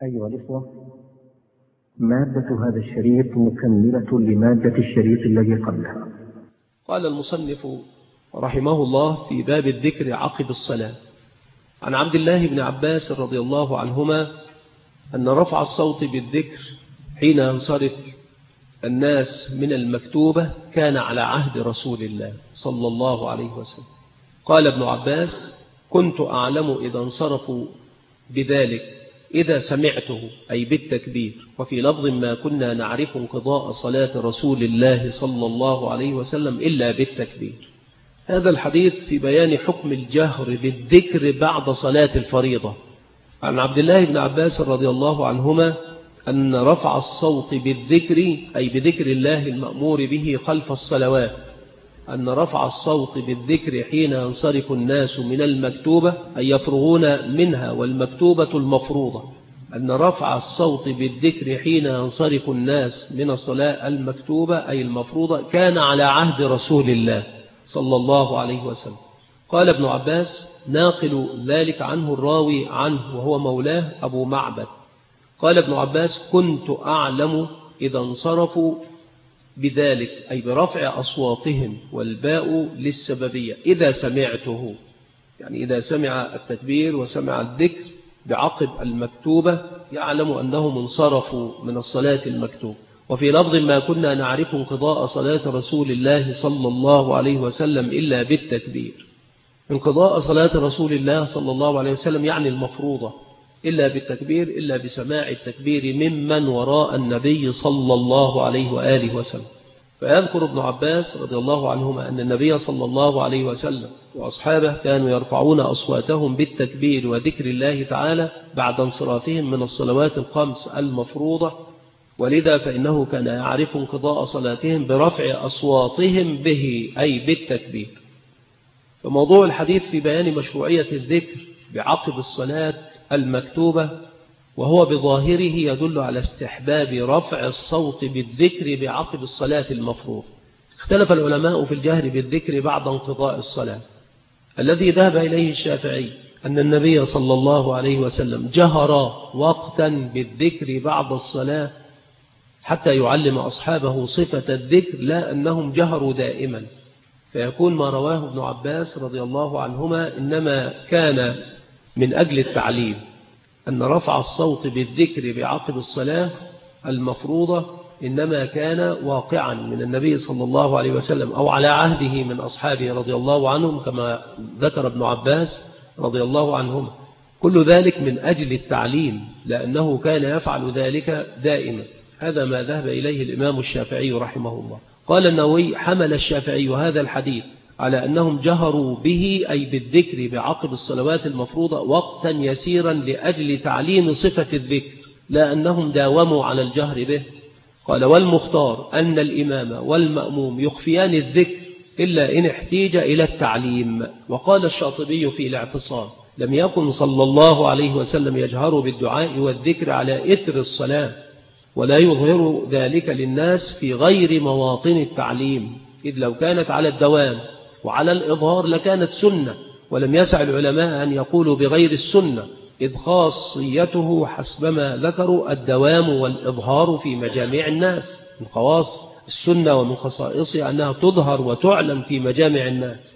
أيها الإخوة، مادة هذا الشريط مكملة لمادة الشريط الذي قبلها. قال المصنف رحمه الله في باب الذكر عقب الصلاة: عن عبد الله بن عباس رضي الله عنهما أن رفع الصوت بالذكر حين ينصرف الناس من المكتوبة كان على عهد رسول الله صلى الله عليه وسلم. قال ابن عباس: كنت أعلم إذا انصرفوا بذلك إذا سمعته، أي بالتكبير. وفي لفظ: ما كنا نعرف انقضاء صلاة رسول الله صلى الله عليه وسلم إلا بالتكبير. هذا الحديث في بيان حكم الجهر بالذكر بعد صلاة الفريضة. عن عبد الله بن عباس رضي الله عنهما أن رفع الصوت بالذكر، أي بذكر الله المأمور به خلف الصلوات، أن رفع الصوت بالذكر حين ينصرف الناس من المكتوبة، أي يفرغون منها والمكتوبة المفروضة، أن رفع الصوت بالذكر حين ينصرف الناس من الصلاة المكتوبة أي المفروضة كان على عهد رسول الله صلى الله عليه وسلم. قال ابن عباس: ناقل ذلك عنه الراوي عنه وهو مولاه أبو معبد. قال ابن عباس: كنت أعلم إذا انصرفوا بذلك، أي برفع أصواتهم، والباء للسببية، إذا سمعته، يعني إذا سمع التكبير وسمع الذكر بعقب المكتوبة يعلم أنهم انصرفوا من الصلاة المكتوبة. وفي لفظ: ما كنا نعرف انقضاء صلاة رسول الله صلى الله عليه وسلم إلا بالتكبير. انقضاء صلاة رسول الله صلى الله عليه وسلم يعني المفروضة، إلا بالتكبير، إلا بسماع التكبير ممن وراء النبي صلى الله عليه وآله وسلم. فيذكر ابن عباس رضي الله عنهما أن النبي صلى الله عليه وسلم وأصحابه كانوا يرفعون أصواتهم بالتكبير وذكر الله تعالى بعد انصرافهم من الصلوات الخمس المفروضة، ولذا فإنه كان يعرف انقضاء صلاتهم برفع أصواتهم به، أي بالتكبير. فموضوع الحديث في بيان مشروعية الذكر بعقب الصلاة المكتوبة، وهو بظاهره يدل على استحباب رفع الصوت بالذكر بعقب الصلاة المفروض. اختلف العلماء في الجهر بالذكر بعد انقضاء الصلاة. الذي ذهب إليه الشافعي أن النبي صلى الله عليه وسلم جهر وقتا بالذكر بعد الصلاة حتى يعلم أصحابه صفة الذكر، لا أنهم جهروا دائما، فيكون ما رواه ابن عباس رضي الله عنهما إنما كان من أجل التعليم، أن رفع الصوت بالذكر بعقب الصلاة المفروضة إنما كان واقعا من النبي صلى الله عليه وسلم أو على عهده من أصحابه رضي الله عنهم، كما ذكر ابن عباس رضي الله عنهم. كل ذلك من أجل التعليم، لأنه كان يفعل ذلك دائما. هذا ما ذهب إليه الإمام الشافعي رحمه الله. قال النووي: حمل الشافعي هذا الحديث على أنهم جهروا به، أي بالذكر بعقب الصلوات المفروضة، وقتا يسيرا لأجل تعليم صفة الذكر، لا أنهم داوموا على الجهر به. قال: والمختار أن الإمام والمأموم يخفيان الذكر إلا إن احتيج إلى التعليم. وقال الشاطبي في الاعتصام: لم يكن صلى الله عليه وسلم يجهر بالدعاء والذكر على إثر الصلاة، ولا يظهر ذلك للناس في غير مواطن التعليم، إذ لو كانت على الدوام وعلى الإظهار لكانت سنة، ولم يسع العلماء أن يقولوا بغير السنة، إذ خاصيته حسبما ذكروا الدوام والإظهار في مجامع الناس. من خواص السنة ومن خصائصها أنها تظهر وتعلم في مجامع الناس،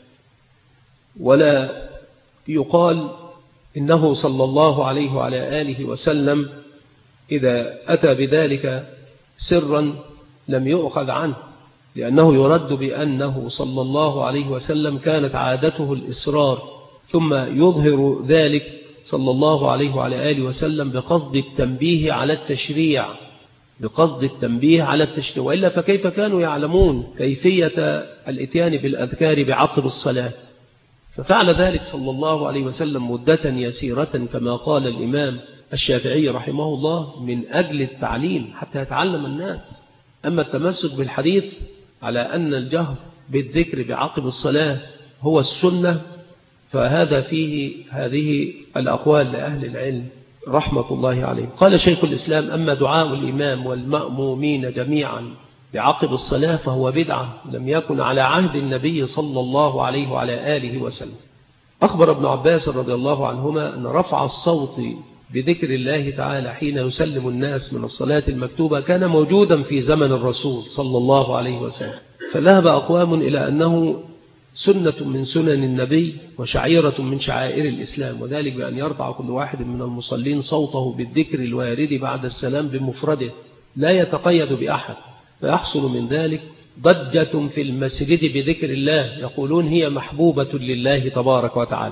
ولا يقال إنه صلى الله عليه وعلى آله وسلم إذا أتى بذلك سرا لم يؤخذ عنه، لأنه يرد بأنه صلى الله عليه وسلم كانت عادته الإصرار، ثم يظهر ذلك صلى الله عليه وعلى آله وسلم بقصد التنبيه على التشريع، وإلا فكيف كانوا يعلمون كيفية الإتيان بالأذكار بعقب الصلاة؟ ففعل ذلك صلى الله عليه وسلم مدة يسيرة كما قال الإمام الشافعي رحمه الله من أجل التعليم حتى يتعلم الناس. أما التمسك بالحديث على أن الجهر بالذكر بعقب الصلاة هو السنة، فهذا فيه هذه الأقوال لأهل العلم رحمة الله عليه. قال شيخ الإسلام: أما دعاء الإمام والمأمومين جميعا بعقب الصلاة فهو بدعة لم يكن على عهد النبي صلى الله عليه وعلى آله وسلم. أخبر ابن عباس رضي الله عنهما أن رفع الصوت بذكر الله تعالى حين يسلم الناس من الصلاة المكتوبة كان موجودا في زمن الرسول صلى الله عليه وسلم، فذهب أقوام إلى أنه سنة من سنن النبي وشعيرة من شعائر الإسلام، وذلك بأن يرفع كل واحد من المصلين صوته بالذكر الوارد بعد السلام بمفرده لا يتقيد بأحد، فيحصل من ذلك ضجة في المسجد بذكر الله، يقولون هي محبوبة لله تبارك وتعالى.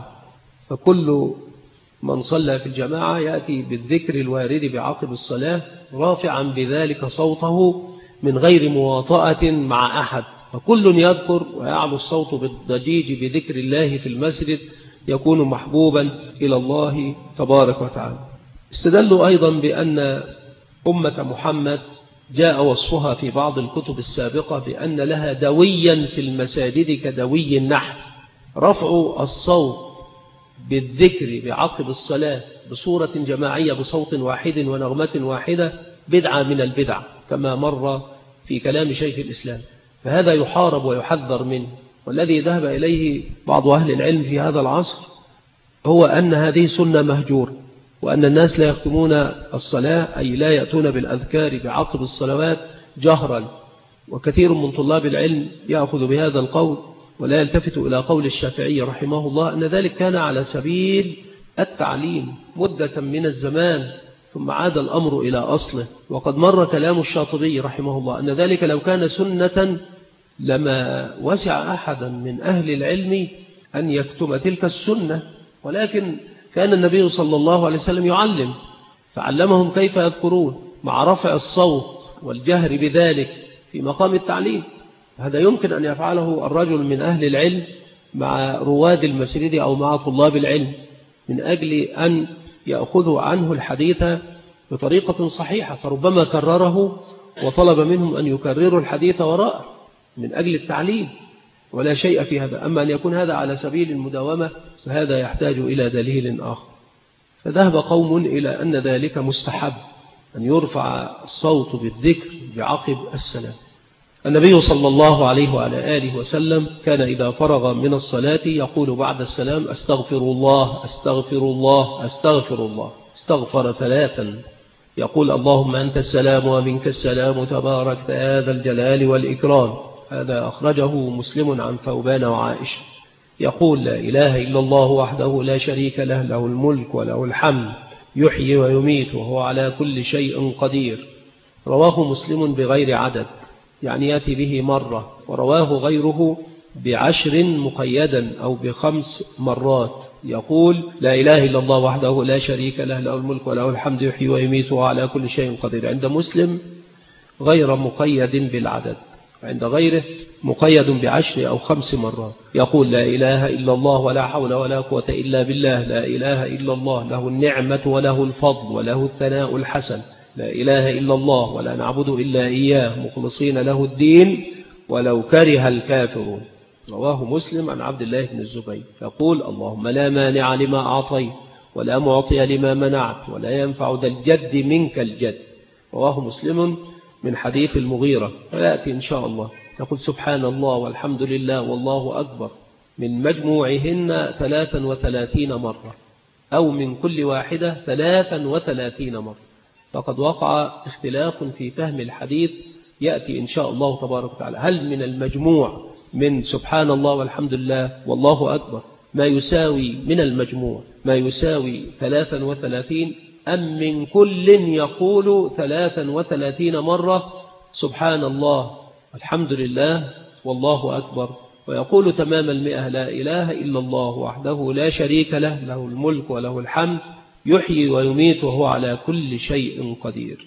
فكل من صلى في الجماعة يأتي بالذكر الوارد بعقب الصلاة رافعا بذلك صوته من غير مواطأة مع أحد، فكل يذكر ويعلو الصوت بالضجيج بذكر الله في المسجد يكون محبوبا إلى الله تبارك وتعالى. استدلوا أيضا بأن أمة محمد جاء وصفها في بعض الكتب السابقة بأن لها دويا في المساجد كدوي النحل، رفع الصوت بالذكر بعقب الصلاة بصورة جماعية بصوت واحد ونغمة واحدة بدعة من البدع كما مر في كلام شيخ الإسلام، فهذا يحارب ويحذر منه. والذي ذهب إليه بعض أهل العلم في هذا العصر هو أن هذه سنة مهجورة، وأن الناس لا يختمون الصلاة أي لا يأتون بالأذكار بعقب الصلوات جهرا، وكثير من طلاب العلم يأخذ بهذا القول ولا يلتفت إلى قول الشافعي رحمه الله أن ذلك كان على سبيل التعليم مدة من الزمان ثم عاد الأمر إلى أصله. وقد مر كلام الشاطبي رحمه الله أن ذلك لو كان سنة لما وسع أحدا من أهل العلم أن يكتم تلك السنة، ولكن كان النبي صلى الله عليه وسلم يعلم فعلمهم كيف يذكرون مع رفع الصوت والجهر بذلك في مقام التعليم. هذا يمكن أن يفعله الرجل من أهل العلم مع رواد المسجد أو مع طلاب العلم من أجل أن يأخذوا عنه الحديث بطريقة صحيحة، فربما كرره وطلب منهم أن يكرروا الحديث وراءه من أجل التعليم، ولا شيء في هذا. أما أن يكون هذا على سبيل المداومة فهذا يحتاج إلى دليل آخر. فذهب قوم إلى أن ذلك مستحب أن يرفع الصوت بالذكر بعقب السلام. النبي صلى الله عليه وعلى آله وسلم كان إذا فرغ من الصلاة يقول بعد السلام أستغفر الله أستغفر الله أستغفر الله، استغفر 3، يقول اللهم أنت السلام ومنك السلام تبارك يا ذا الجلال والإكرام. هذا أخرجه مسلم عن ثوبان وعائشة. يقول لا إله إلا الله وحده لا شريك له، له الملك وله الحمد يحيي ويميت وهو على كل شيء قدير. رواه مسلم بغير عدد، يعني يأتي به مرة، ورواه غيره ب10 مقيدا أو ب5 مرات. يقول لا إله إلا الله وحده لا شريك له، له الملك وله الحمد يحيي ويميت وهو على كل شيء قدير. عند مسلم غير مقيد بالعدد، عند غيره مقيد ب10 أو 5 مرات. يقول لا إله إلا الله ولا حول ولا قوة إلا بالله، لا إله إلا الله له النعمة وله الفضل وله الثناء الحسن، لا إله إلا الله ولا نعبد إلا إياه مخلصين له الدين ولو كره الكافرون. رواه مسلم عن عبد الله بن الزبير. يقول اللهم لا مانع لما أعطيت ولا معطي لما منعت ولا ينفع ذا الجد منك الجد. رواه مسلم من حديث المغيرة، ويأتي إن شاء الله. يقول سبحان الله والحمد لله والله أكبر من مجموعهن 33 مرة، أو من كل واحدة 33 مرة. فقد وقع اختلاف في فهم الحديث، يأتي إن شاء الله تبارك وتعالى هل من المجموع من سبحان الله والحمد لله والله أكبر ما يساوي من المجموع ما يساوي 33، أم من كل يقول 33 مرة سبحان الله والحمد لله والله أكبر، ويقول تمام 100 لا إله إلا الله وحده لا شريك له، له الملك وله الحمد يحيي ويميت وهو على كل شيء قدير.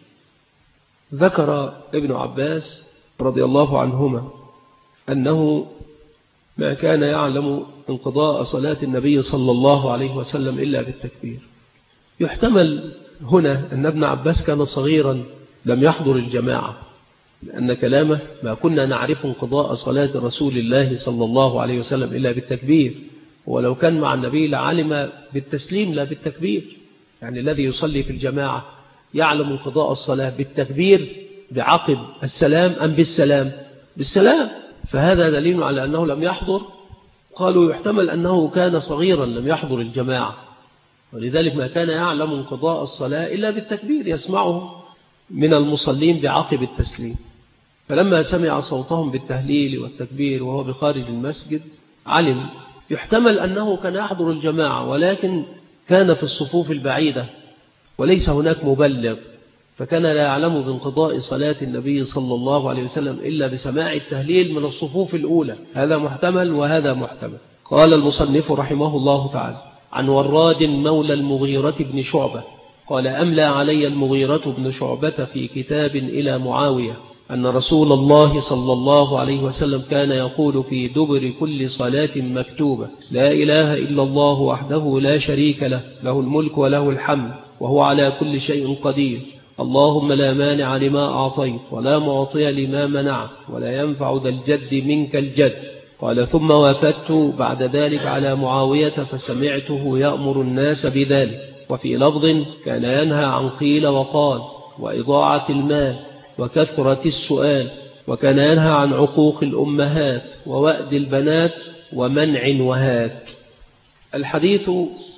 ذكر ابن عباس رضي الله عنهما أنه ما كان يعلم انقضاء صلاة النبي صلى الله عليه وسلم إلا بالتكبير. يحتمل هنا أن ابن عباس كان صغيرا لم يحضر الجماعة، لأن كلامه ما كنا نعرف انقضاء صلاة رسول الله صلى الله عليه وسلم إلا بالتكبير، ولو كان مع النبي لعلم بالتسليم لا بالتكبير. يعني الذي يصلي في الجماعة يعلم انقضاء الصلاة بالتكبير بعقب السلام أم بالسلام؟ بالسلام. فهذا دليل على أنه لم يحضر. قالوا يحتمل أنه كان صغيرا لم يحضر الجماعة، ولذلك ما كان يعلم انقضاء الصلاة إلا بالتكبير يسمعه من المصلين بعقب التسليم. فلما سمع صوتهم بالتهليل والتكبير وهو بخارج المسجد علم. يحتمل أنه كان يحضر الجماعة ولكن كان في الصفوف البعيدة وليس هناك مبلغ، فكان لا يعلم بانقضاء صلاة النبي صلى الله عليه وسلم إلا بسماع التهليل من الصفوف الأولى. هذا محتمل وهذا محتمل. قال المصنف رحمه الله تعالى: عن وراد مولى المغيرة بن شعبة قال: أملى علي المغيرة بن شعبة في كتاب إلى معاوية أن رسول الله صلى الله عليه وسلم كان يقول في دبر كل صلاة مكتوبة: لا إله إلا الله وحده لا شريك له، له الملك وله الحمد وهو على كل شيء قدير، اللهم لا مانع لما أعطيت ولا معطي لما منعت ولا ينفع ذا الجد منك الجد. قال: ثم وافدت بعد ذلك على معاوية فسمعته يأمر الناس بذلك. وفي لفظ: كان ينهى عن قيل وقال وإضاعة المال وكثرة السؤال، وكان ينهى عن عقوق الأمهات ووأد البنات ومنع وهات. الحديث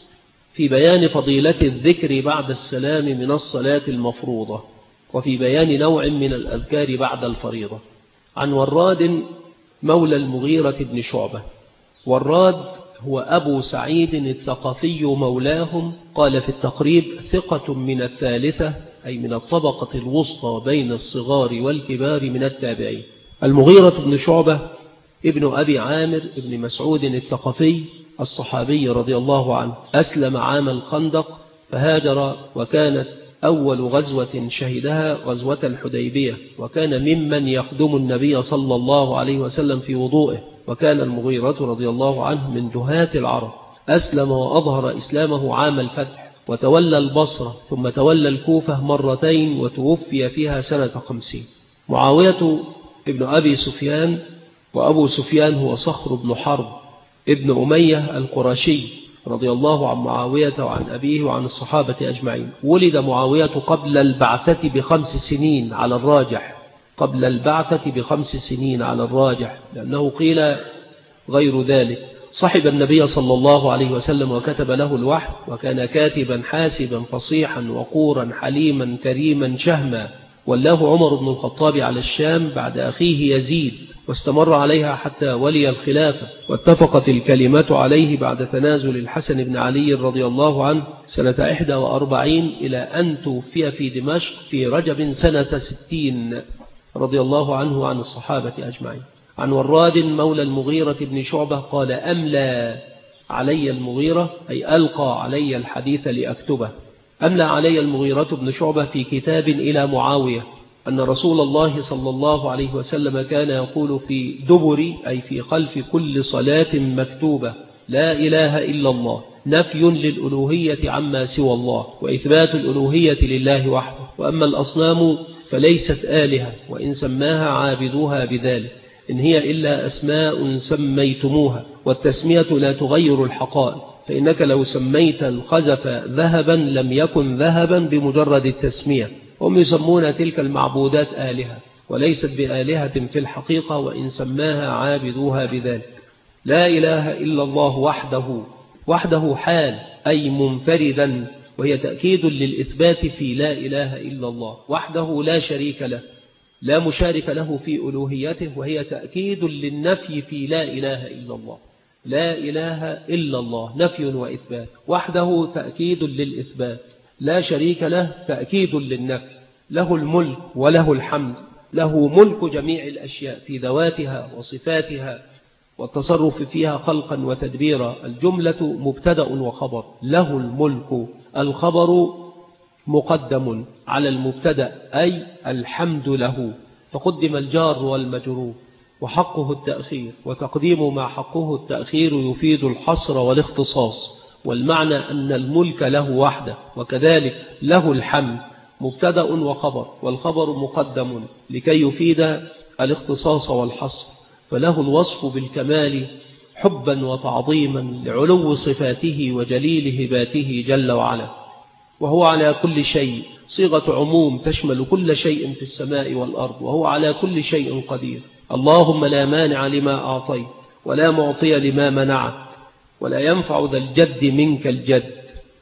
في بيان فضيلة الذكر بعد السلام من الصلاة المفروضة، وفي بيان نوع من الأذكار بعد الفريضة. عن وراد مولى المغيرة بن شعبة. وراد هو أبو سعيد الثقفي مولاهم. قال في التقريب: ثقة من الثالثة، أي من الطبقة الوسطى بين الصغار والكبار من التابعين. المغيرة بن شعبة ابن أبي عامر ابن مسعود الثقفي الصحابي رضي الله عنه، أسلم عام الخندق فهاجر، وكانت أول غزوة شهدها غزوة الحديبية، وكان ممن يخدم النبي صلى الله عليه وسلم في وضوئه. وكان المغيرة رضي الله عنه من دهاة العرب. أسلم وأظهر إسلامه عام الفتح، وتولى البصرة ثم تولى الكوفة مرتين، وتوفي فيها سنة 50. معاوية ابن أبي سفيان، وأبو سفيان هو صخر بن حرب ابن أمية القرشي رضي الله عن معاوية وعن أبيه وعن الصحابة أجمعين. ولد معاوية قبل البعثة ب5 سنين على الراجح، قبل البعثة ب5 سنين على الراجح، لأنه قيل غير ذلك. صحب النبي صلى الله عليه وسلم وكتب له الوحي، وكان كاتبا حاسبا فصيحا وقورا حليما كريما شهما. ولاه عمر بن الخطاب على الشام بعد أخيه يزيد، واستمر عليها حتى ولي الخلافة، واتفقت الكلمة عليه بعد تنازل الحسن بن علي رضي الله عنه سنة 41 إلى أن توفي في دمشق في رجب سنة 60 رضي الله عنه وعن الصحابة أجمعين. عن وراد مولى المغيرة بن شعبة قال: أملى علي المغيرة، أي ألقى علي الحديث لأكتبه. أملى علي المغيرة بن شعبة في كتاب إلى معاوية أن رسول الله صلى الله عليه وسلم كان يقول في دبر، أي في خلف كل صلاة مكتوبة: لا إله إلا الله، نفي للألوهية عما سوى الله وإثبات الألوهية لله وحده، وأما الأصنام فليست آلهة وإن سماها عابدوها بذلك، إن هي إلا أسماء سميتموها، والتسمية لا تغير الحقائق، فإنك لو سميت القذف ذهبا لم يكن ذهبا بمجرد التسمية. هم يسمون تلك المعبودات آلهة وليست بآلهة في الحقيقة وإن سماها عابدوها بذلك. لا إله إلا الله وحده، وحده حال أي منفردا، وهي تأكيد للإثبات في لا إله إلا الله. وحده لا شريك له، لا مشارك له في ألوهيته، وهي تأكيد للنفي في لا إله إلا الله. لا إله إلا الله نفي وإثبات، وحده تأكيد للإثبات، لا شريك له تأكيد للنفي. له الملك وله الحمد، له ملك جميع الأشياء في ذواتها وصفاتها والتصرف فيها خلقا وتدبيرا. الجملة مبتدأ وخبر. له الملك، الخبر مقدم على المبتدأ أي الحمد له، فقدم الجار والمجرور، وحقه التأخير، وتقديم ما حقه التأخير يفيد الحصر والاختصاص، والمعنى أن الملك له وحده. وكذلك له الحمد مبتدأ وخبر، والخبر مقدم لكي يفيد الاختصاص والحصر. فله الوصف بالكمال حبا وتعظيما لعلو صفاته وجليل هباته جل وعلا. وهو على كل شيء صيغة عموم تشمل كل شيء في السماء والأرض، وهو على كل شيء قدير. اللهم لا مانع لما أعطيت ولا معطي لما منعت ولا ينفع ذا الجد منك الجد.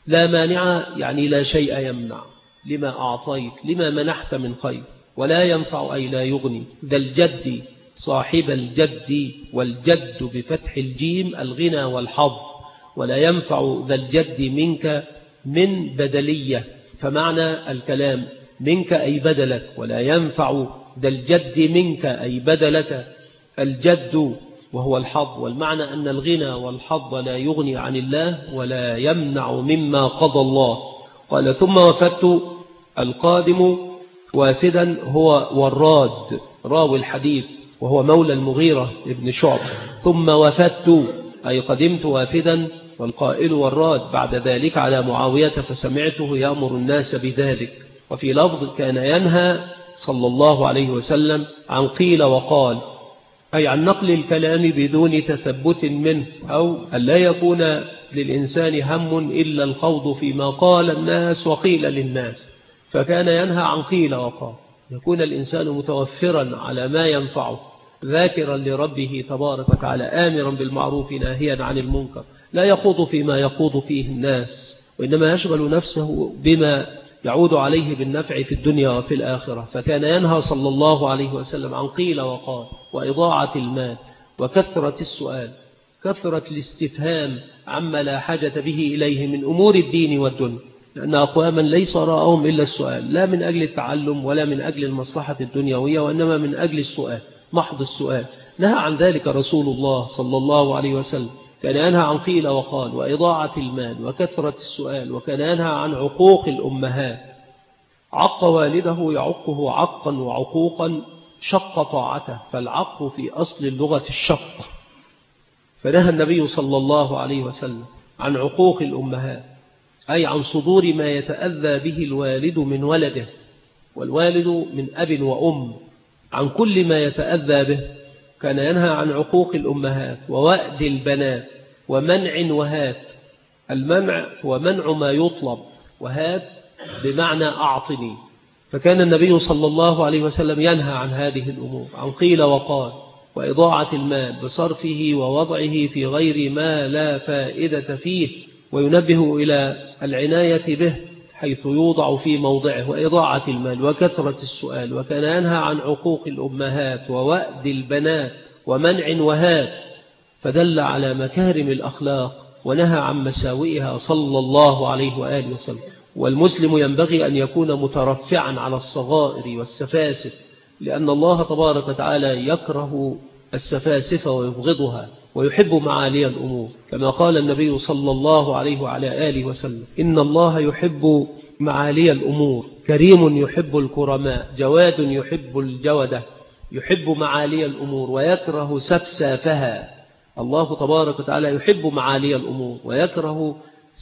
لا مانع يعني لا شيء يمنع لما أعطيت، لما منحت من خير. ولا ينفع أي لا يغني. ذا الجد صاحب الجد، والجد بفتح الجيم الغنى والحظ. ولا ينفع ذا الجد منك من بدلية، فمعنى الكلام منك أي بدلك. ولا ينفع ذا الجد منك أي بدلك الجد وهو الحظ. والمعنى أن الغنى والحظ لا يغني عن الله ولا يمنع مما قضى الله. قال ثم وفدت. القادم وافدا هو وراد راوي الحديث، وهو مولى المغيرة ابن شعبة. ثم وفدت أي قدمت وافدا، والقائل وراد بعد ذلك على معاوية فسمعته يأمر الناس بذلك. وفي لفظ كان ينهى صلى الله عليه وسلم عن قيل وقال، أي عن نقل الكلام بدون تثبت منه، أو أن لا يكون للإنسان هم إلا الخوض فيما قال الناس وقيل للناس. فكان ينهى عن قيل وقال، يكون الإنسان متوفرا على ما ينفعه، ذاكرا لربه تبارك وتعالى، آمرا بالمعروف ناهيا عن المنكر، لا يخوض فيما يخوض فيه الناس، وإنما يشغل نفسه بما يعود عليه بالنفع في الدنيا وفي الآخرة. فكان ينهى صلى الله عليه وسلم عن قيل وقال، وإضاعة المال، وكثرة السؤال، كثرة الاستفهام عما لا حاجة به إليه من أمور الدين والدنيا، لأن أقواما ليس رأهم إلا السؤال، لا من أجل التعلم ولا من أجل المصلحة الدنيوية، وإنما من أجل السؤال، محض السؤال. نهى عن ذلك رسول الله صلى الله عليه وسلم. كان ينهى عن قيل وقال وإضاعة المال وكثرة السؤال. وكان ينهى عن عقوق الأمهات. عق والده يعقه عقا وعقوقا، شق طاعته، فالعق في أصل اللغة الشق. فنهى النبي صلى الله عليه وسلم عن عقوق الأمهات، أي عن صدور ما يتأذى به الوالد من ولده، والوالد من أب وأم، عن كل ما يتأذى به. كان ينهى عن عقوق الأمهات ووأد البنات ومنع وهات. المنع هو منع ما يطلب، وهات بمعنى أعطني. فكان النبي صلى الله عليه وسلم ينهى عن هذه الأمور، عن قيل وقال، وإضاعة المال بصرفه ووضعه في غير ما لا فائدة فيه، وينبه إلى العناية به حيث يوضع في موضعه. وإضاعة المال وكثرة السؤال. وكان ينهى عن عقوق الأمهات ووأد البنات ومنع وهات، فدل على مكارم الأخلاق ونهى عن مساوئها صلى الله عليه وآله وسلم. والمسلم ينبغي أن يكون مترفعا على الصغائر والسفاسف، لأن الله تبارك وتعالى يكره السفاسف ويبغضها، ويحب معالي الأمور، كما قال النبي صلى الله عليه وعلى آله وسلم: إن الله يحب معالي الأمور، كريم يحب الكرماء، جواد يحب الجودة، يحب معالي الأمور ويكره سفسافها. الله تبارك وتعالى يحب معالي الأمور ويكره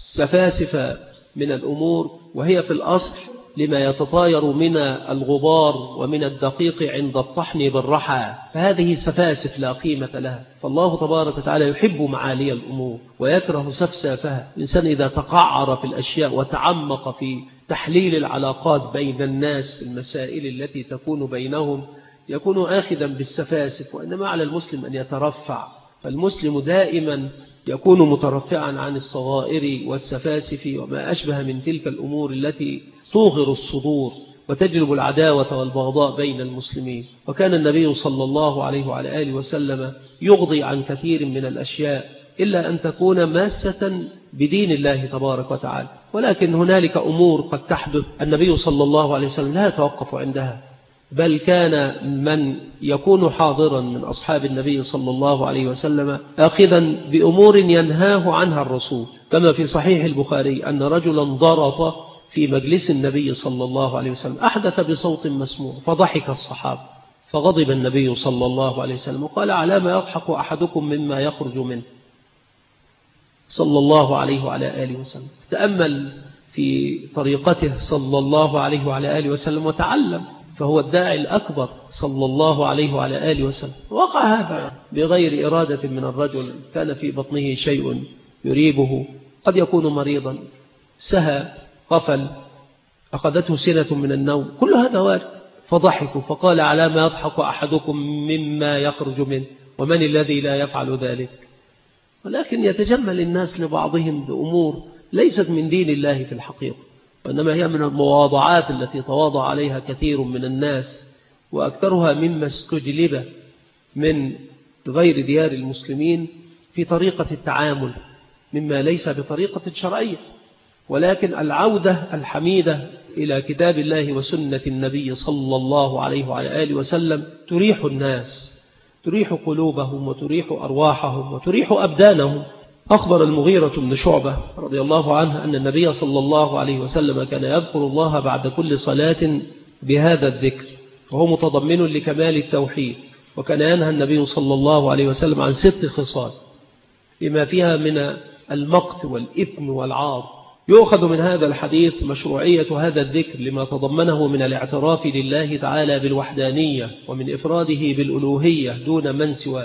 السفاسف من الأمور، وهي في الأصل لما يتطاير من الغبار ومن الدقيق عند الطحن بالرحى، فهذه سفاسف لا قيمة لها. فالله تبارك وتعالى يحب معالي الأمور ويكره سفسافها. الإنسان إذا تقعر في الأشياء وتعمق في تحليل العلاقات بين الناس في المسائل التي تكون بينهم يكون آخذا بالسفاسف، وإنما على المسلم أن يترفع. فالمسلم دائما يكون مترفعا عن الصغائر والسفاسف وما أشبه من تلك الأمور التي توغر الصدور وتجلب العداوة والبغضاء بين المسلمين. وكان النبي صلى الله عليه وعلى آله وسلم يغضي عن كثير من الأشياء إلا أن تكون ماسة بدين الله تبارك وتعالى. ولكن هنالك أمور قد تحدث النبي صلى الله عليه وسلم لا يتوقف عندها، بل كان من يكون حاضرا من أصحاب النبي صلى الله عليه وسلم آخذا بأمور ينهاه عنها الرسول، كما في صحيح البخاري أن رجلا ضرط في مجلس النبي صلى الله عليه وسلم، أحدث بصوت مسموع فضحك الصحابة، فغضب النبي صلى الله عليه وسلم وقال: على ما يضحك أحدكم مما يخرج منه، صلى الله عليه وعلى آله وسلم. تأمل في طريقته صلى الله عليه وعلى آله وسلم وتعلم، فهو الداعي الأكبر صلى الله عليه وعلى آله وسلم. وقع هذا بغير إرادة من الرجل، كان في بطنه شيء يريبه، قد يكون مريضا، سهى، غفل، أخذته سنة من النوم، كل هذا وارد. فضحكوا فقال: على ما يضحك أحدكم مما يخرج منه، ومن الذي لا يفعل ذلك؟ ولكن يتجمل الناس لبعضهم بأمور ليست من دين الله في الحقيقة، وإنما هي من المواضعات التي تواضع عليها كثير من الناس، وأكثرها مما استجلب من غير ديار المسلمين في طريقة التعامل، مما ليس بطريقة شرعية. ولكن العودة الحميدة إلى كتاب الله وسنة النبي صلى الله عليه وعلى آله وسلم تريح الناس، تريح قلوبهم وتريح أرواحهم وتريح أبدانهم. أخبر المغيرة بن شعبة رضي الله عنه أن النبي صلى الله عليه وسلم كان يذكر الله بعد كل صلاة بهذا الذكر، وهو متضمن لكمال التوحيد. وكان ينهى النبي صلى الله عليه وسلم عن 6 خصال لما فيها من المقت والإثم والعار. يؤخذ من هذا الحديث مشروعية هذا الذكر لما تضمنه من الاعتراف لله تعالى بالوحدانية ومن إفراده بالألوهية دون من سواه،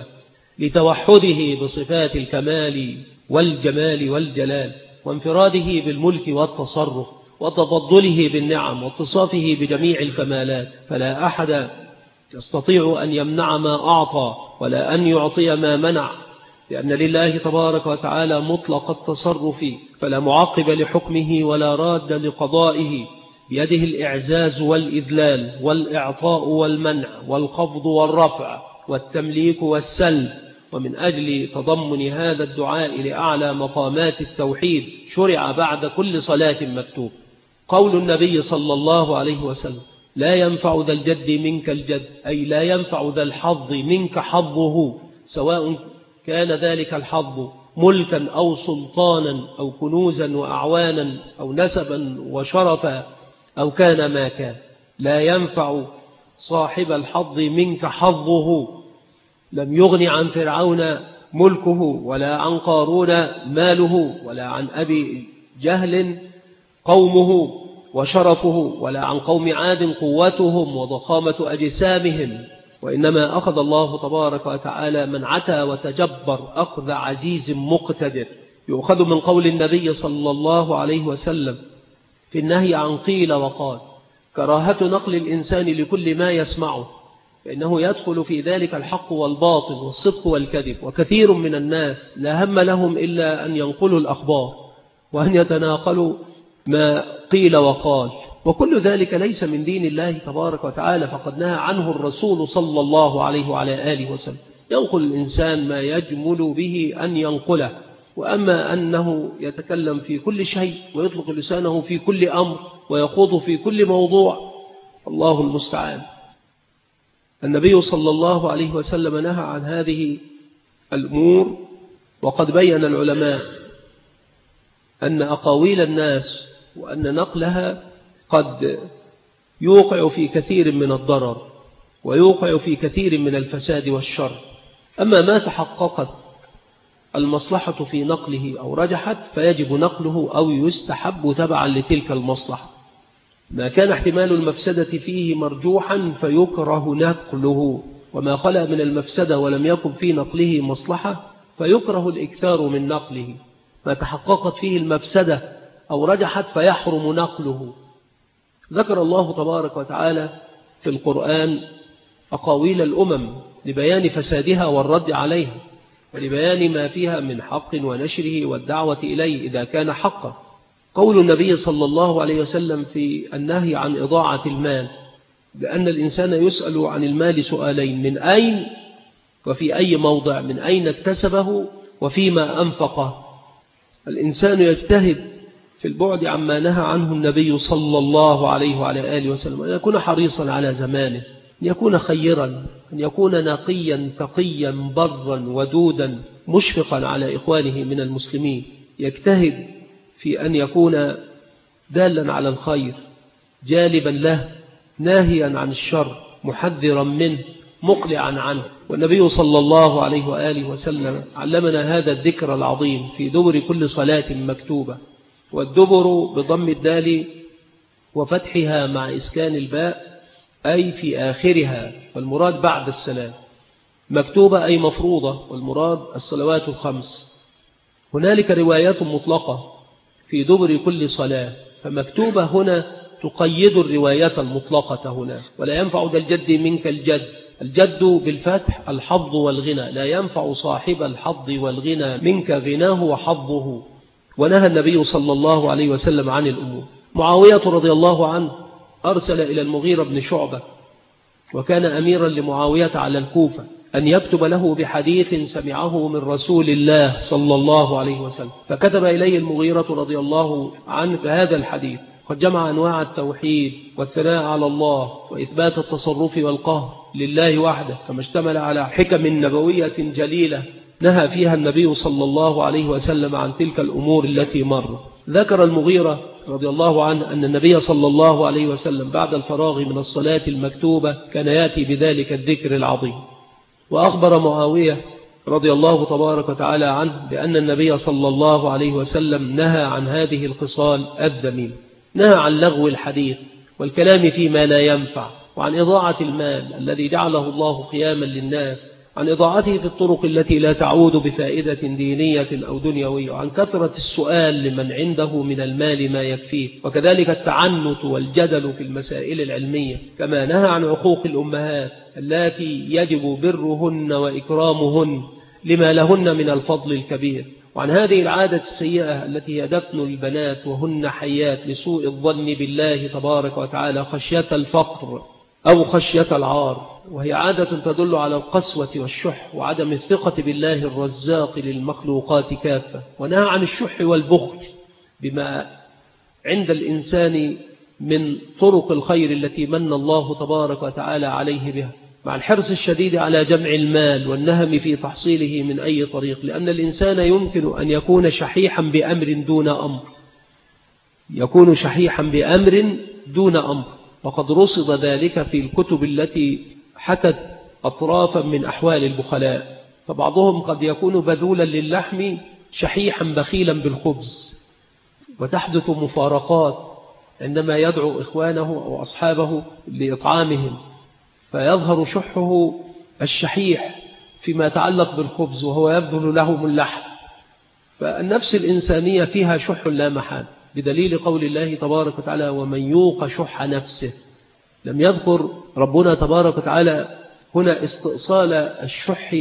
لتوحده بصفات الكمال والجمال والجلال، وانفراده بالملك والتصرف، وتفضله بالنعم، واتصافه بجميع الكمالات. فلا أحد يستطيع أن يمنع ما أعطى ولا أن يعطي ما منع، لأن لله تبارك وتعالى مطلق التصرف، فلا معقب لحكمه ولا راد لقضائه، بيده الإعزاز والإذلال والإعطاء والمنع والخفض والرفع والتمليك والسلب. ومن أجل تضمن هذا الدعاء لأعلى مقامات التوحيد شرع بعد كل صلاة مكتوب قول النبي صلى الله عليه وسلم: لا ينفع ذا الجد منك الجد، أي لا ينفع ذا الحظ منك حظه، سواء كان ذلك الحظ ملكا أو سلطانا أو كنوزا وأعوانا أو نسبا وشرفا أو كان ما كان. لا ينفع صاحب الحظ منك حظه، لم يغن عن فرعون ملكه ولا عن قارون ماله ولا عن أبي جهل قومه وشرفه ولا عن قوم عاد قوتهم وضخامة أجسامهم، وإنما أخذ الله تبارك وتعالى من عتى وتجبر أخذ عزيز مقتدر. يؤخذ من قول النبي صلى الله عليه وسلم في النهي عن قيل وقال كراهة نقل الإنسان لكل ما يسمعه، فإنه يدخل في ذلك الحق والباطل والصدق والكذب. وكثير من الناس لا هم لهم إلا أن ينقلوا الأخبار وأن يتناقلوا ما قيل وقال، وكل ذلك ليس من دين الله تبارك وتعالى، فقد نهى عنه الرسول صلى الله عليه وعلى آله وسلم. ينقل الإنسان ما يجمل به أن ينقله، وأما أنه يتكلم في كل شيء ويطلق لسانه في كل أمر ويخوض في كل موضوع، الله المستعان. النبي صلى الله عليه وسلم نهى عن هذه الأمور، وقد بين العلماء أن أقاويل الناس وأن نقلها قد يوقع في كثير من الضرر ويوقع في كثير من الفساد والشر. أما ما تحققت المصلحة في نقله أو رجحت فيجب نقله أو يستحب تبعا لتلك المصلحة. ما كان احتمال المفسدة فيه مرجوحا فيكره نقله، وما خلا من المفسدة ولم يكن في نقله مصلحة فيكره الإكثار من نقله. ما تحققت فيه المفسدة أو رجحت فيحرم نقله. ذكر الله تبارك وتعالى في القرآن أقاويل الأمم لبيان فسادها والرد عليها، ولبيان ما فيها من حق ونشره والدعوة إليه إذا كان حقا. قول النبي صلى الله عليه وسلم في النهي عن إضاعة المال، بأن الإنسان يسأل عن المال سؤالين: من أين وفي أي موضع، من أين اكتسبه وفيما أنفقه. الإنسان يجتهد في البعد عما نهى عنه النبي صلى الله عليه وعلى آله وسلم، أن يكون حريصا على زمانه، أن يكون خيرا، أن يكون نقيا تقيا برا ودودا مشفقا على إخوانه من المسلمين. يجتهد في أن يكون دالا على الخير، جالبا له، ناهيا عن الشر، محذرا منه، مقلعا عنه. والنبي صلى الله عليه وآله وسلم علمنا هذا الذكر العظيم في دبر كل صلاة مكتوبة. والدبر بضم الدال وفتحها مع إسكان الباء، أي في آخرها، والمراد بعد السلام. مكتوبة أي مفروضة، والمراد الصلوات الخمس. هنالك روايات مطلقة في دبر كل صلاة، فمكتوبة هنا تقيد الروايات المطلقة هنا. ولا ينفع ذا الجد منك الجد، الجد بالفتح الحظ والغنى، لا ينفع صاحب الحظ والغنى منك غناه وحظه، ونهى النبي صلى الله عليه وسلم عن الأمور. معاوية رضي الله عنه أرسل إلى المغيرة بن شعبة، وكان أميرا لمعاوية على الكوفة، أن يكتب له بحديث سمعه من رسول الله صلى الله عليه وسلم، فكتب إليه المغيرة رضي الله عنه هذا الحديث: قد جمع أنواع التوحيد والثناء على الله وإثبات التصرف والقهر لله وحده، كما اشتمل على حكم نبوية جليلة نهى فيها النبي صلى الله عليه وسلم عن تلك الأمور التي مر. ذكر المغيرة رضي الله عنه أن النبي صلى الله عليه وسلم بعد الفراغ من الصلاة المكتوبة كان يأتي بذلك الذكر العظيم. وأخبر معاوية رضي الله تبارك وتعالى عنه بأن النبي صلى الله عليه وسلم نهى عن هذه الخصال الذميمة، نهى عن لغو الحديث والكلام فيما لا ينفع، وعن إضاعة المال الذي جعله الله قياما للناس، عن إضاعته في الطرق التي لا تعود بفائدة دينية أو دنيوية، وعن كثرة السؤال لمن عنده من المال ما يكفيه، وكذلك التعنت والجدل في المسائل العلمية، كما نهى عن عقوق الأمهات التي يجب برهن وإكرامهن لما لهن من الفضل الكبير، وعن هذه العادة السيئة التي هي دفن البنات وهن حيات لسوء الظن بالله تبارك وتعالى خشية الفقر أو خشية العار، وهي عادة تدل على القسوة والشح وعدم الثقة بالله الرزاق للمخلوقات كافة. ونهى عن الشح والبخل بما عند الإنسان من طرق الخير التي من الله تبارك وتعالى عليه بها، مع الحرص الشديد على جمع المال والنهم في تحصيله من أي طريق، لأن الإنسان يمكن أن يكون شحيحا بأمر دون أمر، يكون شحيحا بأمر دون أمر، وقد رصد ذلك في الكتب التي حكت أطرافا من أحوال البخلاء. فبعضهم قد يكون بذولا للحم شحيحا بخيلا بالخبز، وتحدث مفارقات عندما يدعو إخوانه أو أصحابه لإطعامهم، فيظهر شحه الشحيح فيما يتعلق بالخبز وهو يبذل لهم اللحم. فالنفس الإنسانية فيها شح لا محال، بدليل قول الله تبارك وتعالى: ومن يوق شح نفسه. لم يذكر ربنا تبارك وتعالى هنا استئصال الشح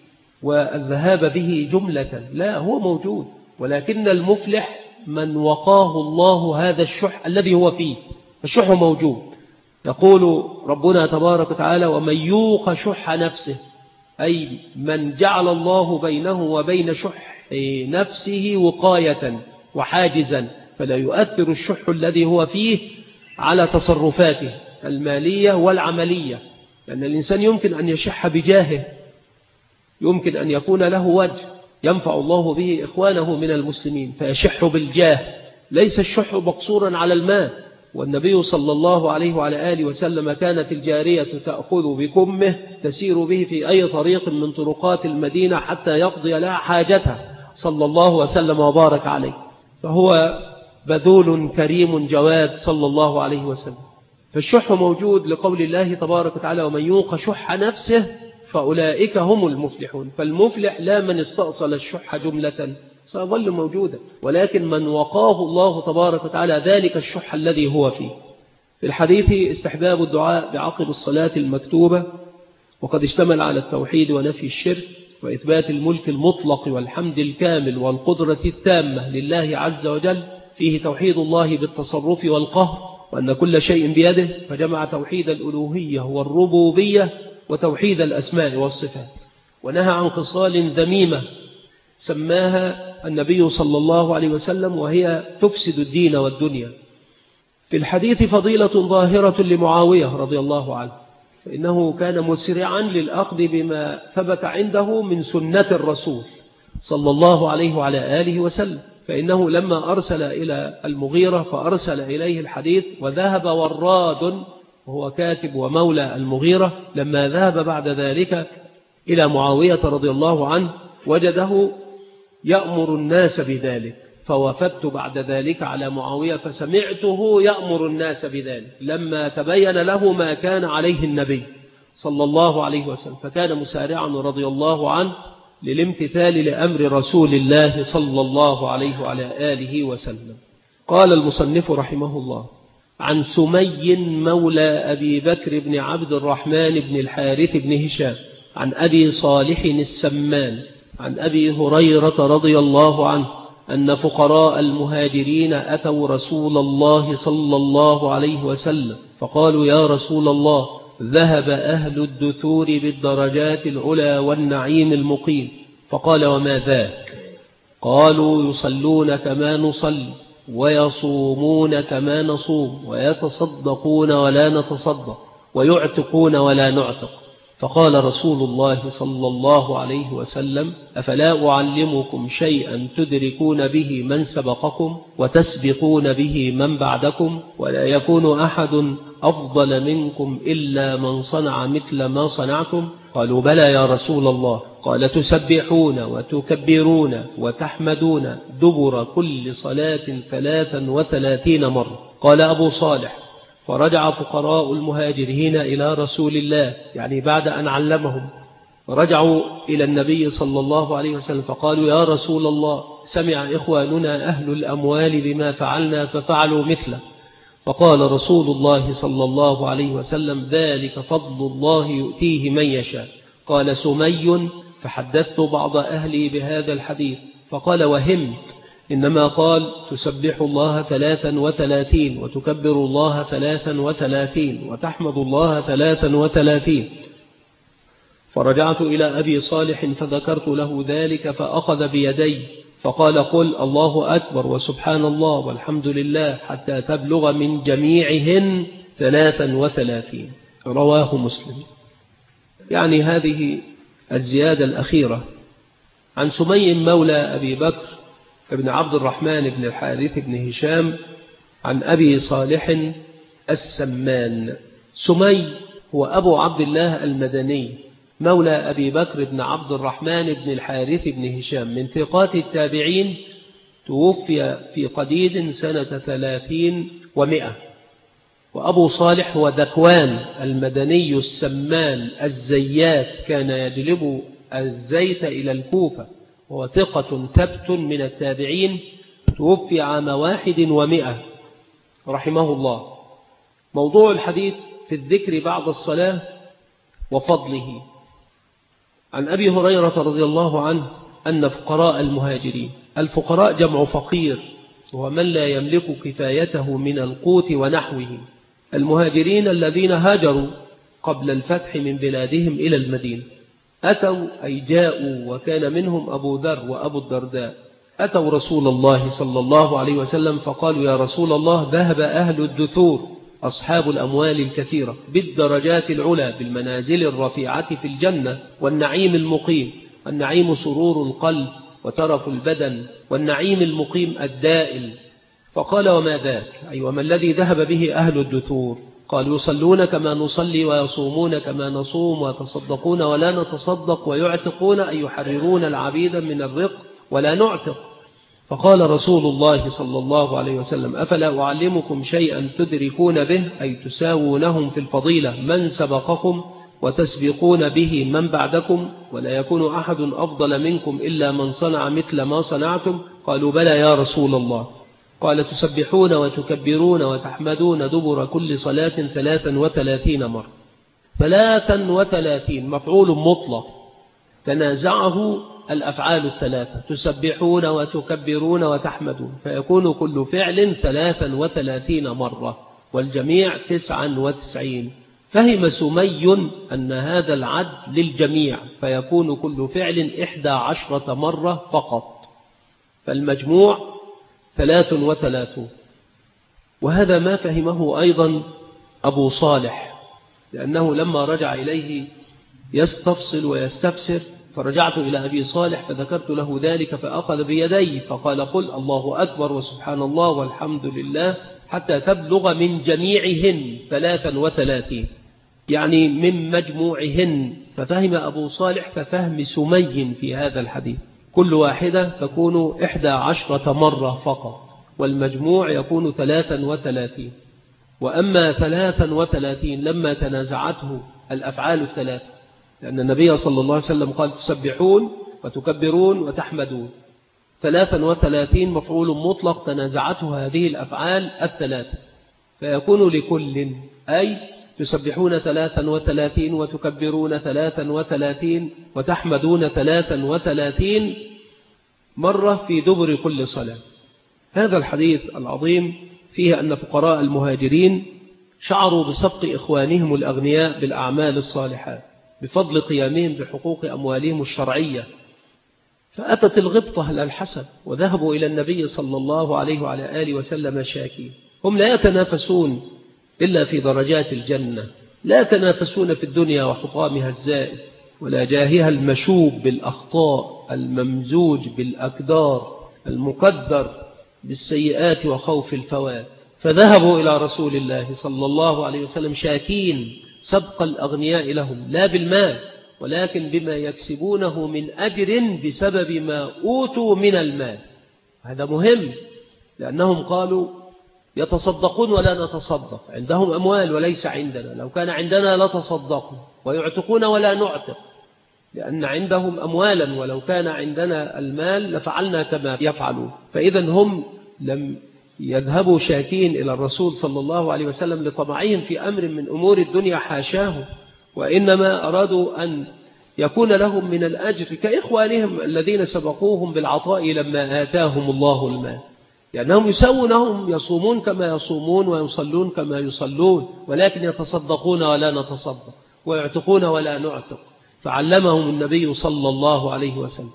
والذهاب به جملة، لا، هو موجود، ولكن المفلح من وقاه الله هذا الشح الذي هو فيه، الشح موجود. يقول ربنا تبارك وتعالى: ومن يوق شح نفسه، أي من جعل الله بينه وبين شح نفسه وقاية وحاجزا، فلا يؤثر الشح الذي هو فيه على تصرفاته المالية والعملية، لأن الإنسان يمكن أن يشح بجاهه، يمكن أن يكون له وجه ينفع الله به إخوانه من المسلمين فيشح بالجاه، ليس الشح مقصورا على المال. والنبي صلى الله عليه وعلى آله وسلم كانت الجارية تأخذ بكمه تسير به في أي طريق من طرقات المدينة حتى يقضي لها حاجتها صلى الله وسلم وبارك عليه، فهو بذول كريم جواد صلى الله عليه وسلم. فالشح موجود لقول الله تبارك وتعالى: ومن يوق شح نفسه فأولئك هم المفلحون. فالمفلح لا من استأصل الشح جملة، سيظل موجودا، ولكن من وقاه الله تبارك وتعالى ذلك الشح الذي هو فيه. في الحديث استحباب الدعاء بعقب الصلاة المكتوبة، وقد اشتمل على التوحيد ونفي الشرك وإثبات الملك المطلق والحمد الكامل والقدرة التامة لله عز وجل، فيه توحيد الله بالتصرف والقهر وأن كل شيء بيده، فجمع توحيد الألوهية والربوبية وتوحيد الأسماء والصفات. ونهى عن خصال ذميمة سماها النبي صلى الله عليه وسلم وهي تفسد الدين والدنيا. في الحديث فضيلة ظاهرة لمعاوية رضي الله عنه، فإنه كان مسرعا للأخذ بما ثبت عنده من سنة الرسول صلى الله عليه وعلى آله وسلم، فإنه لما أرسل إلى المغيرة فأرسل إليه الحديث، وذهب وراد وهو كاتب ومولى المغيرة، لما ذهب بعد ذلك إلى معاوية رضي الله عنه وجده يأمر الناس بذلك، فوفدت بعد ذلك على معاوية فسمعته يأمر الناس بذلك لما تبين له ما كان عليه النبي صلى الله عليه وسلم، فكان مسارعا رضي الله عنه للامتثال لأمر رسول الله صلى الله عليه وعلى آله وسلم. قال المصنف رحمه الله: عن سمي مولى أبي بكر بن عبد الرحمن بن الحارث بن هشام عن أبي صالح السمان عن أبي هريرة رضي الله عنه أن فقراء المهاجرين أتوا رسول الله صلى الله عليه وسلم فقالوا: يا رسول الله، ذهب أهل الدثور بالدرجات العلى والنعيم المقيم. فقال: وما ذاك؟ قالوا: يصلون كما نصلي، ويصومون كما نصوم، ويتصدقون ولا نتصدق، ويعتقون ولا نعتق. فقال رسول الله صلى الله عليه وسلم: أفلا أعلمكم شيئا تدركون به من سبقكم وتسبقون به من بعدكم، ولا يكون أحد أفضل منكم إلا من صنع مثل ما صنعتم؟ قالوا: بلى يا رسول الله. قال: تسبحون وتكبرون وتحمدون دبر كل صلاة 33 مرة. قال أبو صالح: فرجع فقراء المهاجرين إلى رسول الله، يعني بعد أن علمهم، رجعوا إلى النبي صلى الله عليه وسلم فقالوا: يا رسول الله، سمع إخواننا أهل الأموال بما فعلنا ففعلوا مثله. فقال رسول الله صلى الله عليه وسلم: ذلك فضل الله يؤتيه من يشاء. قال سمي: فحدثت بعض أهلي بهذا الحديث، فقال: وهمت، إنما قال: تسبح الله 33 وتكبر الله 33 وتحمد الله 33. فرجعت إلى أبي صالح فذكرت له ذلك فأخذ بيدي فقال: قل الله أكبر وسبحان الله والحمد لله حتى تبلغ من جميعهن 33. رواه مسلم. يعني هذه الزيادة الأخيرة عن سمي مولى أبي بكر ابن عبد الرحمن بن الحارث بن هشام عن أبي صالح السمان. سمي هو أبو عبد الله المدني مولى أبي بكر بن عبد الرحمن بن الحارث بن هشام من ثقات التابعين، توفي في قديد سنة 30 و100. وأبو صالح هو ذكوان المدني السمان الزيات، كان يجلب الزيت إلى الكوفة، وهو ثقة ثبت من التابعين، توفي عام 100 رحمه الله. موضوع الحديث في الذكر بعد الصلاة وفضله. عن أبي هريرة رضي الله عنه أن فقراء المهاجرين، الفقراء جمع فقير، وهو من لا يملك كفايته من القوت ونحوه. المهاجرين الذين هاجروا قبل الفتح من بلادهم إلى المدينة، أتوا أي جاءوا، وكان منهم أبو ذر وأبو الدرداء، أتوا رسول الله صلى الله عليه وسلم فقالوا: يا رسول الله، ذهب أهل الدثور أصحاب الأموال الكثيرة بالدرجات العلى، بالمنازل الرفيعة في الجنة والنعيم المقيم. النعيم سرور القلب وترف البدن، والنعيم المقيم الدائم. فقال: وما ذاك؟ أي وما الذي ذهب به أهل الدثور؟ قالوا: يصلون كما نصلي، ويصومون كما نصوم، ويتصدقون ولا نتصدق، ويعتقون أي يحررون العبيد من الرق ولا نعتق. فقال رسول الله صلى الله عليه وسلم: أفلا أعلمكم شيئا تدركون به، أي تساوونهم في الفضيلة من سبقكم وتسبقون به من بعدكم، ولا يكون أحد أفضل منكم إلا من صنع مثل ما صنعتم؟ قالوا: بلى يا رسول الله. قال: تسبحون وتكبرون وتحمدون دبر كل صلاة 33 مرة. 33 مفعول مطلق تنازعه الأفعال الثلاثة، تسبحون وتكبرون وتحمدون، فيكون كل فعل 33 مرة، والجميع 99. فهم سمي أن هذا العد للجميع، فيكون كل فعل 11 مرة فقط، فالمجموع 33. وهذا ما فهمه أيضا أبو صالح، لأنه لما رجع إليه يستفصل ويستفسر، فرجعت إلى أبي صالح فذكرت له ذلك فأخذ بيدي فقال: قل الله أكبر وسبحان الله والحمد لله حتى تبلغ من جميعهن 33، يعني من مجموعهن. ففهم أبو صالح ففهم سمي في هذا الحديث، كل واحدة تكون 11 مرة فقط، والمجموع يكون 33. وأما 33 لما تنازعته الأفعال الثلاثة، لأن النبي صلى الله عليه وسلم قال: تسبحون وتكبرون وتحمدون. 33 مفعول مطلق تنازعته هذه الأفعال الثلاثة، فيكون لكل، أي تسبحون 33 وتكبرون 33 وتحمدون 33، مرة في دبر كل صلاة. هذا الحديث العظيم فيه أن فقراء المهاجرين شعروا بسبق إخوانهم الأغنياء بالأعمال الصالحات بفضل قيامهم بحقوق أموالهم الشرعية، فأتت الغبطة للحسد وذهبوا إلى النبي صلى الله عليه وعلى آله وسلم شاكين. هم لا يتنافسون إلا في درجات الجنة، لا يتنافسون في الدنيا وحطامها الزائد ولا جاهها المشوب بالأخطاء الممزوج بالأكدار المقدر بالسيئات وخوف الفوات. فذهبوا إلى رسول الله صلى الله عليه وسلم شاكين سبق الأغنياء لهم، لا بالمال ولكن بما يكسبونه من أجر بسبب ما أوتوا من المال. هذا مهم، لأنهم قالوا يتصدقون ولا نتصدق، عندهم أموال وليس عندنا، لو كان عندنا لتصدقوا، ويعتقون ولا نعتق لأن عندهم أموالا، ولو كان عندنا المال لفعلنا كما يفعلون. فإذا هم لم يذهبوا شاكين إلى الرسول صلى الله عليه وسلم لطمعهم في أمر من أمور الدنيا حاشاه، وإنما أرادوا أن يكون لهم من الأجر كإخوانهم الذين سبقوهم بالعطاء لما آتاهم الله المال، لأنهم يسوونهم يصومون كما يصومون ويصلون كما يصلون، ولكن يتصدقون ولا نتصدق ويعتقون ولا نعتق. فعلمهم النبي صلى الله عليه وسلم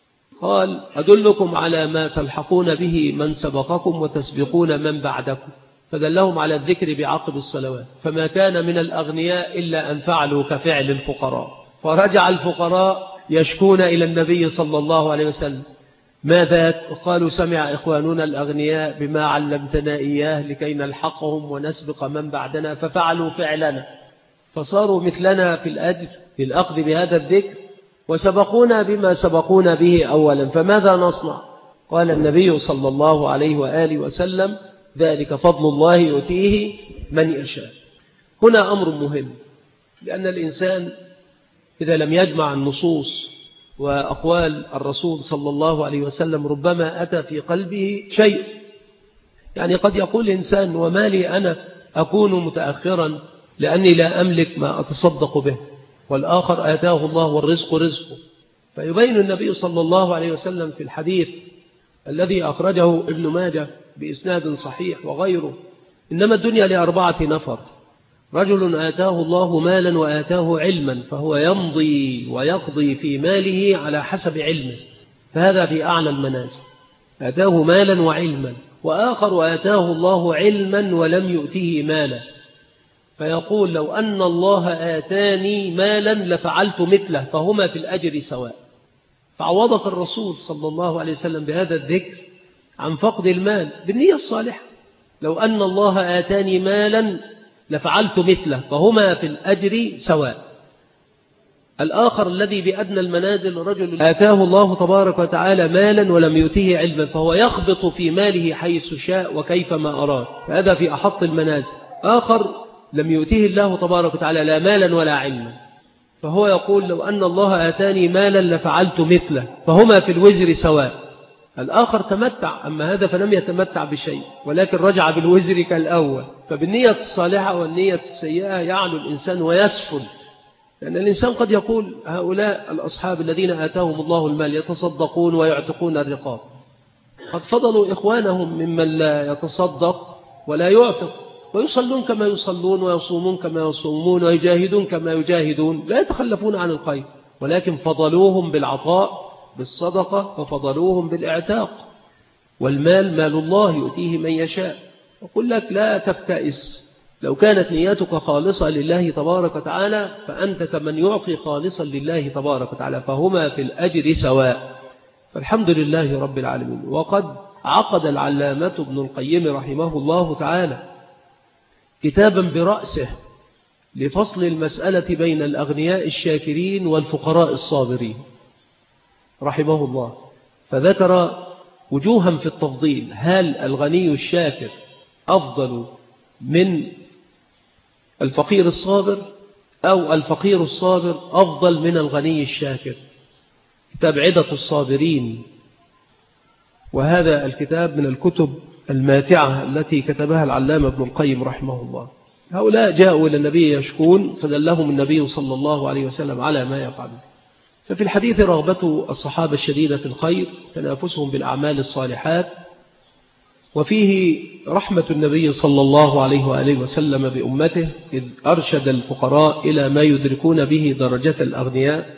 قال أدلكم على ما تلحقون به من سبقكم وتسبقون من بعدكم، فدلهم على الذكر بعقب الصلوات. فما كان من الأغنياء إلا أن فعلوا كفعل الفقراء، فرجع الفقراء يشكون إلى النبي صلى الله عليه وسلم ماذا؟ وقالوا سمع إخواننا الأغنياء بما علمتنا إياه لكي نلحقهم ونسبق من بعدنا، ففعلوا فعلنا فصاروا مثلنا في الأجر في الأخذ بهذا الذكر، وسبقونا بما سبقونا به أولا، فماذا نصنع؟ قال النبي صلى الله عليه وآله وسلم ذلك فضل الله يؤتيه من يشاء. هنا أمر مهم، لأن الإنسان إذا لم يجمع النصوص وأقوال الرسول صلى الله عليه وسلم ربما أتى في قلبه شيء، يعني قد يقول الإنسان وما لي أنا أكون متأخرا لأني لا أملك ما أتصدق به، والآخر آتاه الله والرزق رزقه. فيبين النبي صلى الله عليه وسلم في الحديث الذي أخرجه ابن ماجه بإسناد صحيح وغيره إنما الدنيا لأربعة نفر: رجل آتاه الله مالا وآتاه علما فهو يمضي ويقضي في ماله على حسب علمه، فهذا في أعلى المنازل، آتاه مالا وعلما. وآخر آتاه الله علما ولم يؤته مالا فيقول لو أن الله آتاني مالا لفعلت مثله، فهما في الأجر سواء. فعوضك الرسول صلى الله عليه وسلم بهذا الذكر عن فقد المال بالنية الصالحة، لو أن الله آتاني مالا لفعلت مثله، فهما في الأجر سواء. الآخر الذي بأدنى المنازل رجل آتاه الله تبارك وتعالى مالا ولم يؤته علما، فهو يخبط في ماله حيث شاء وكيفما أراد، فهذا في أحط المنازل. آخر لم يؤته الله تبارك وتعالى لا مالا ولا علما، فهو يقول لو أن الله آتاني مالا لفعلت مثله، فهما في الوزر سواء. الآخر تمتع، أما هذا فلم يتمتع بشيء ولكن رجع بالوزر كالأول. فبالنية الصالحة والنية السيئة يعلو الإنسان ويسفل، لأن الإنسان قد يقول هؤلاء الأصحاب الذين آتاهم الله المال يتصدقون ويعتقون الرقاب، قد فضلوا إخوانهم ممن لا يتصدق ولا يعتق، ويصلون كما يصلون ويصومون كما يصومون ويجاهدون كما يجاهدون، لا يتخلفون عن الخير، ولكن فضلوهم بالعطاء بالصدقة وفضلوهم بالإعتاق. والمال مال الله يؤتيه من يشاء. أقول لك لا تبتئس، لو كانت نيتك خالصة لله تبارك وتعالى فأنت كمن يعطي خالصا لله تبارك وتعالى، فهما في الأجر سواء. فالحمد لله رب العالمين. وقد عقد العلامة ابن القيم رحمه الله تعالى كتابا برأسه لفصل المسألة بين الأغنياء الشاكرين والفقراء الصابرين رحمه الله، فذكر وجوها في التفضيل: هل الغني الشاكر أفضل من الفقير الصابر، أو الفقير الصابر أفضل من الغني الشاكر؟ كتاب عدة الصابرين، وهذا الكتاب من الكتب الماتعة التي كتبها العلامة ابن القيم رحمه الله. هؤلاء جاءوا إلى النبي يشكون، فدلهم النبي صلى الله عليه وسلم على ما يفعلون، ففي الحديث رغبة الصحابة الشديدة في الخير، تنافسهم بالأعمال الصالحات، وفيه رحمة النبي صلى الله عليه وآله وسلم بأمته إذ أرشد الفقراء إلى ما يدركون به درجة الأغنياء،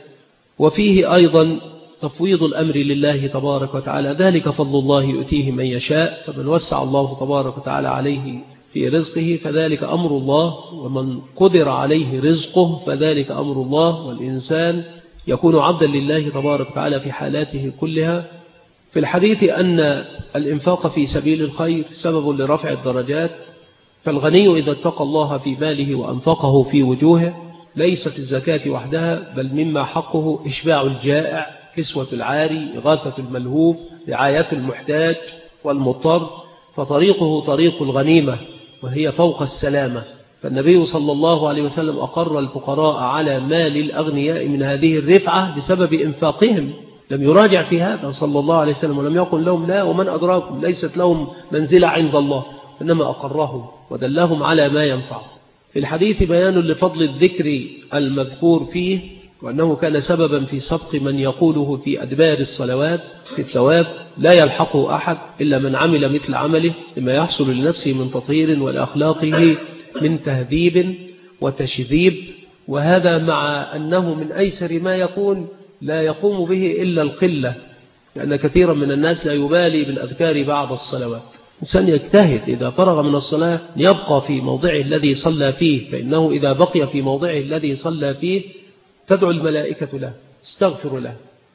وفيه أيضا تفويض الأمر لله تبارك وتعالى، ذلك فضل الله يؤتيه من يشاء، فمن وسع الله تبارك وتعالى عليه في رزقه فذلك أمر الله، ومن قدر عليه رزقه فذلك أمر الله، والإنسان يكون عبدا لله تبارك وتعالى في حالاته كلها. في الحديث أن الإنفاق في سبيل الخير سبب لرفع الدرجات، فالغني إذا اتقى الله في ماله وأنفقه في وجوهه ليست الزكاة وحدها، بل مما حقه إشباع الجائع، كسوة العاري، إغاثة الملهوف، رعاية المحتاج والمضطر، فطريقه طريق الغنيمة وهي فوق السلامة. فالنبي صلى الله عليه وسلم أقر الفقراء على مال الأغنياء من هذه الرفعة بسبب إنفاقهم، لم يراجع في هذا صلى الله عليه وسلم، ولم يقل لهم لا ومن أدراكم ليست لهم منزلة عند الله، إنما أقرهم ودلهم على ما ينفع. في الحديث بيان لفضل الذكر المذكور فيه، وأنه كان سببا في سبق من يقوله في أدبار الصلوات في الثواب، لا يلحقه أحد إلا من عمل مثل عمله، لما يحصل لنفسه من تطهير ولأخلاقه من تهذيب وتشذيب، وهذا مع أنه من أيسر ما يكون لا يقوم به إلا القلة، لأن كثيرا من الناس لا يبالي بالأذكار بعد الصلوات. إنسان يجتهد إذا فرغ من الصلاة يبقى في موضعه الذي صلى فيه، فإنه إذا بقي في موضعه الذي صلى فيه تدعو الملائكة له، استغفر له،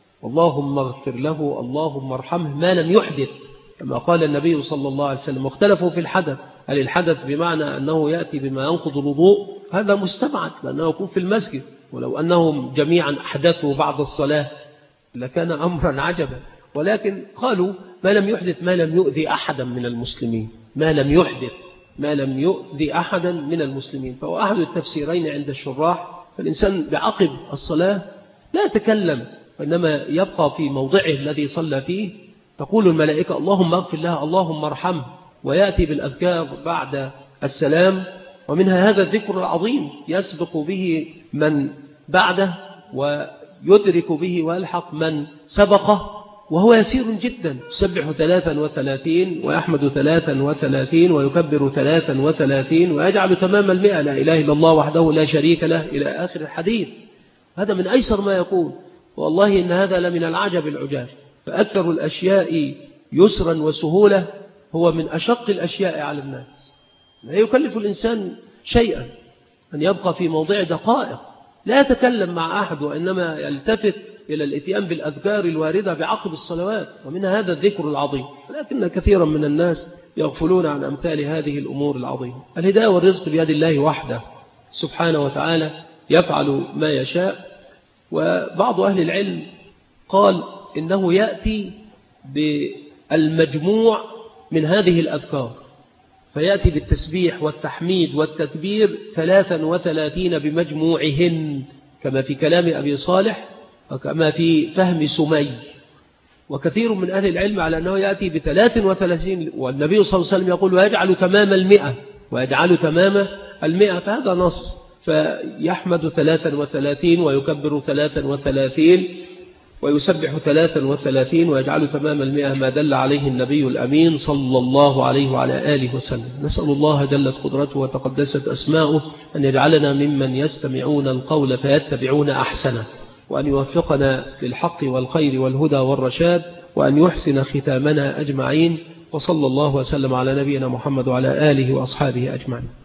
اللهم اغفر له، اللهم ارحمه، ما لم يحدث، كما قال النبي صلى الله عليه وسلم. واختلفوا في الحدث، هل الحدث بمعنى أنه يأتي بما ينقض الوضوء؟ هذا مستبعد لأنه يكون في المسجد، ولو أنهم جميعا أحدثوا بعد الصلاة لكان أمرا عجبا، ولكن قالوا ما لم يحدث، ما لم يؤذي أحدا من المسلمين، ما لم يحدث ما لم يؤذي أحدا من المسلمين، فهو أحد التفسيرين عند الشراح. فالإنسان بعقب الصلاة لا يتكلم، وإنما يبقى في موضعه الذي صلى فيه، تقول الملائكة اللهم اغفر لها، اللهم ارحمه، ويأتي بالأذكار بعد السلام. ومنها هذا الذكر العظيم يسبق به من بعده ويدرك به ويلحق من سبقه، وهو يسير جدا، يسبح 33 ويحمد 33 ويكبر 33 ويجعل تمام 100 لا إله إلا الله وحده لا شريك له إلى آخر الحديث. هذا من أيسر ما يكون، والله إن هذا لمن العجب العجاب. فأكثر الأشياء يسرا وسهولة هو من أشق الأشياء على الناس. لا يكلف الإنسان شيئا أن يبقى في موضع دقائق لا يتكلم مع أحد، وإنما يلتفت إلى الاتيان بالأذكار الواردة بعقب الصلوات، ومنها هذا الذكر العظيم. ولكن كثيرا من الناس يغفلون عن أمثال هذه الأمور العظيمة. الهداية والرزق بيد الله وحده سبحانه وتعالى، يفعل ما يشاء. وبعض أهل العلم قال إنه يأتي بالمجموع من هذه الأذكار، فيأتي بالتسبيح والتحميد والتكبير 33 بمجموعهن، كما في كلام أبي صالح وكما في فهم سمي. وكثير من أهل العلم على أنه يأتي ب33، والنبي صلى الله عليه وسلم يقول ويجعل تمام 100 ويجعل تمام 100، فهذا نص. فيحمد 33 ويكبر 33 ويسبح 33 ويجعل تمام 100 ما دل عليه النبي الأمين صلى الله عليه وعلى آله وسلم. نسأل الله جلت قدرته وتقدست أسماؤه أن يجعلنا ممن يستمعون القول فيتبعون أحسنه، وأن يوفقنا للحق والخير والهدى والرشاد، وأن يحسن ختامنا أجمعين. وصلى الله وسلم على نبينا محمد وعلى آله وأصحابه أجمعين.